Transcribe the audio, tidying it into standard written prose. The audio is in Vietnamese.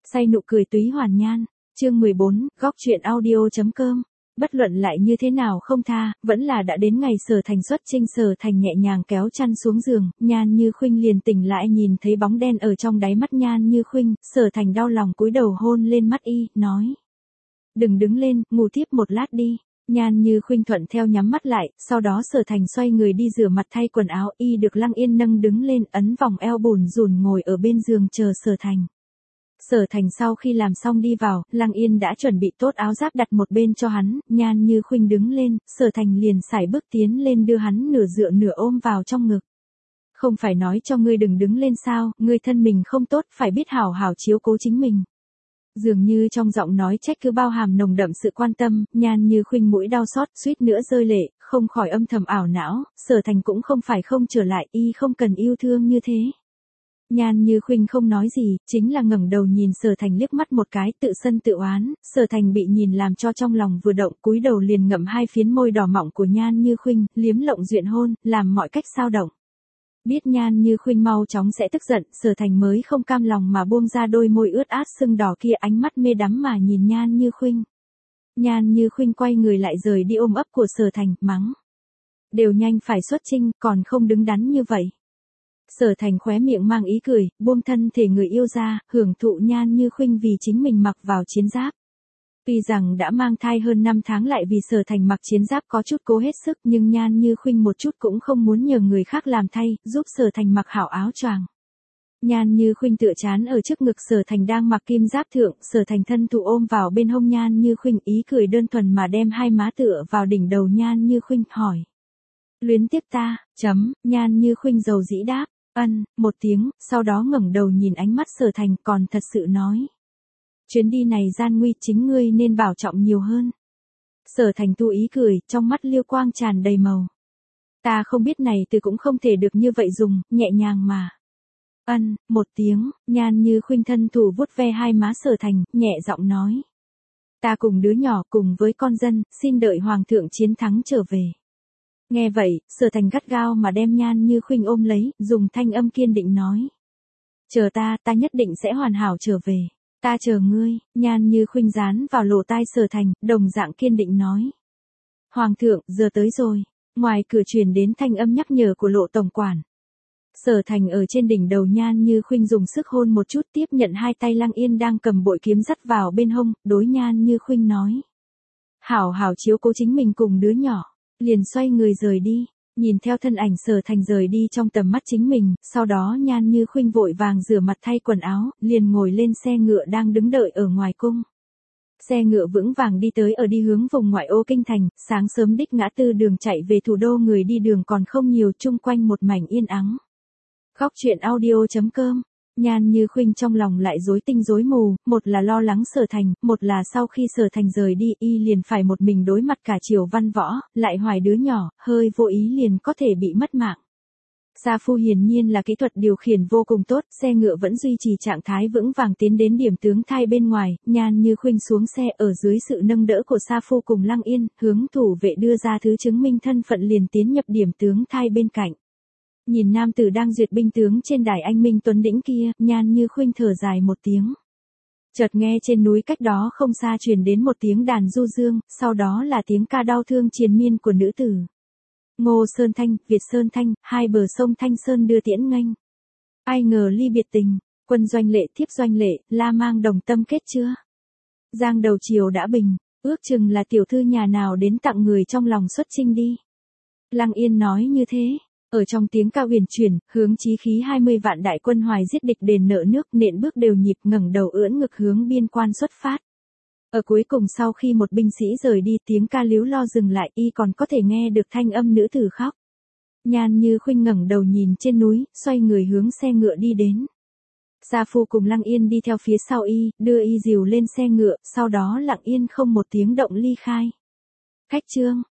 Say nụ cười túy hoàn nhan, chương 14, góc truyện audio.com. Bất luận lại như thế nào không tha, vẫn là đã đến ngày Sở Thành xuất chinh. Sở Thành nhẹ nhàng kéo chăn xuống giường, Nhan Như Khuynh liền tỉnh lại nhìn thấy bóng đen ở trong đáy mắt Nhan Như Khuynh, Sở Thành đau lòng cúi đầu hôn lên mắt y, nói. Đừng đứng lên, ngủ tiếp một lát đi. Nhan Như Khuynh thuận theo nhắm mắt lại, sau đó Sở Thành xoay người đi rửa mặt thay quần áo, y được Lăng Yên nâng đứng lên, ấn vòng eo bủn rủn ngồi ở bên giường chờ Sở Thành. Sở Thành sau khi làm xong đi vào, Lăng Yên đã chuẩn bị tốt áo giáp đặt một bên cho hắn, Nhan Như Khuynh đứng lên, Sở Thành liền sải bước tiến lên đưa hắn nửa dựa nửa ôm vào trong ngực. Không phải nói cho ngươi đừng đứng lên sao, ngươi thân mình không tốt, phải biết hảo hảo chiếu cố chính mình. Dường như trong giọng nói trách cứ bao hàm nồng đậm sự quan tâm, Nhan Như Khuynh mũi đau xót, suýt nữa rơi lệ, không khỏi âm thầm ảo não, Sở Thành cũng không phải không trở lại, y không cần yêu thương như thế. Nhan Như Khuynh không nói gì, chính là ngẩng đầu nhìn Sở Thành liếc mắt một cái, tự sân tự oán, Sở Thành bị nhìn làm cho trong lòng vừa động, cúi đầu liền ngậm hai phiến môi đỏ mọng của Nhan Như Khuynh, liếm lộng duyện hôn, làm mọi cách sao động. Biết Nhan Như Khuynh mau chóng sẽ tức giận, Sở Thành mới không cam lòng mà buông ra đôi môi ướt át sưng đỏ kia, ánh mắt mê đắm mà nhìn Nhan Như Khuynh. Nhan Như Khuynh quay người lại rời đi ôm ấp của Sở Thành, mắng. Đều nhanh phải xuất chinh, còn không đứng đắn như vậy. Sở Thành khóe miệng mang ý cười, buông thân thể người yêu ra, hưởng thụ Nhan Như Khuynh vì chính mình mặc vào chiến giáp. Tuy rằng đã mang thai hơn 5 tháng lại vì Sở Thành mặc chiến giáp có chút cố hết sức, nhưng Nhan Như Khuynh một chút cũng không muốn nhờ người khác làm thay, giúp Sở Thành mặc hảo áo choàng. Nhan Như Khuynh tựa chán ở trước ngực Sở Thành đang mặc kim giáp thượng, Sở Thành thân thụ ôm vào bên hông Nhan Như Khuynh, ý cười đơn thuần mà đem hai má tựa vào đỉnh đầu Nhan Như Khuynh, hỏi. Luyến tiếc ta, Nhan Như Khuynh dầu dĩ đáp. Ân, một tiếng, sau đó ngẩng đầu nhìn ánh mắt Sở Thành, còn thật sự nói. Chuyến đi này gian nguy, chính ngươi nên bảo trọng nhiều hơn. Sở Thành tu ý cười, trong mắt liêu quang tràn đầy màu. Ta không biết này từ cũng không thể được như vậy dùng, nhẹ nhàng mà. Ân, một tiếng, Nhan Như Khuynh thân thủ vuốt ve hai má Sở Thành, nhẹ giọng nói. Ta cùng đứa nhỏ cùng với con dân, xin đợi Hoàng thượng chiến thắng trở về. Nghe vậy, Sở Thành gắt gao mà đem Nhan Như Khuynh ôm lấy, dùng thanh âm kiên định nói. Chờ ta nhất định sẽ hoàn hảo trở về. Ta chờ ngươi, Nhan Như Khuynh dán vào lỗ tai Sở Thành, đồng dạng kiên định nói. Hoàng thượng, giờ tới rồi. Ngoài cửa truyền đến thanh âm nhắc nhở của Lộ tổng quản. Sở Thành ở trên đỉnh đầu Nhan Như Khuynh dùng sức hôn một chút, tiếp nhận hai tay Lăng Yên đang cầm bội kiếm dắt vào bên hông, đối Nhan Như Khuynh nói. Hảo hảo chiếu cố chính mình cùng đứa nhỏ. Liền xoay người rời đi, nhìn theo thân ảnh Sở Thành rời đi trong tầm mắt chính mình, sau đó Nhan Như Khuynh vội vàng rửa mặt thay quần áo, liền ngồi lên xe ngựa đang đứng đợi ở ngoài cung. Xe ngựa vững vàng đi tới ở đi hướng vùng ngoại ô kinh thành, sáng sớm đích ngã tư đường chạy về thủ đô, người đi đường còn không nhiều, chung quanh một mảnh yên ắng. Góc truyện audio.com. Nhan Như Khuynh trong lòng lại rối tinh rối mù, một là lo lắng Sở Thành, một là sau khi Sở Thành rời đi y liền phải một mình đối mặt cả triều văn võ, lại hoài đứa nhỏ, hơi vô ý liền có thể bị mất mạng. Sa Phu hiển nhiên là kỹ thuật điều khiển vô cùng tốt, xe ngựa vẫn duy trì trạng thái vững vàng tiến đến điểm tướng thai bên ngoài, Nhan Như Khuynh xuống xe ở dưới sự nâng đỡ của Sa Phu cùng Lăng Yên, hướng thủ vệ đưa ra thứ chứng minh thân phận liền tiến nhập điểm tướng thai bên cạnh. Nhìn nam tử đang duyệt binh tướng trên đài anh minh tuấn đĩnh kia, Nhan Như Khuynh thở dài một tiếng. Chợt nghe trên núi cách đó không xa truyền đến một tiếng đàn du dương, sau đó là tiếng ca đau thương triền miên của nữ tử. Ngô Sơn Thanh, Việt Sơn Thanh, hai bờ sông Thanh Sơn đưa tiễn nghênh. Ai ngờ ly biệt tình, quân doanh lệ thiếp doanh lệ, la mang đồng tâm kết chưa? Giang đầu chiều đã bình, ước chừng là tiểu thư nhà nào đến tặng người trong lòng xuất chinh đi. Lăng Yên nói như thế. Ở trong tiếng ca huyền chuyển, hướng chí khí 20 vạn đại quân hoài giết địch đền nợ nước, nện bước đều nhịp, ngẩng đầu ưỡn ngực hướng biên quan xuất phát. Ở cuối cùng sau khi một binh sĩ rời đi, tiếng ca líu lo dừng lại, y còn có thể nghe được thanh âm nữ tử khóc. Nhan Như Khuynh ngẩng đầu nhìn trên núi, xoay người hướng xe ngựa đi đến. Sa Phu cùng Lăng Yên đi theo phía sau y, đưa y dìu lên xe ngựa, sau đó lặng yên không một tiếng động ly khai. Khách trương,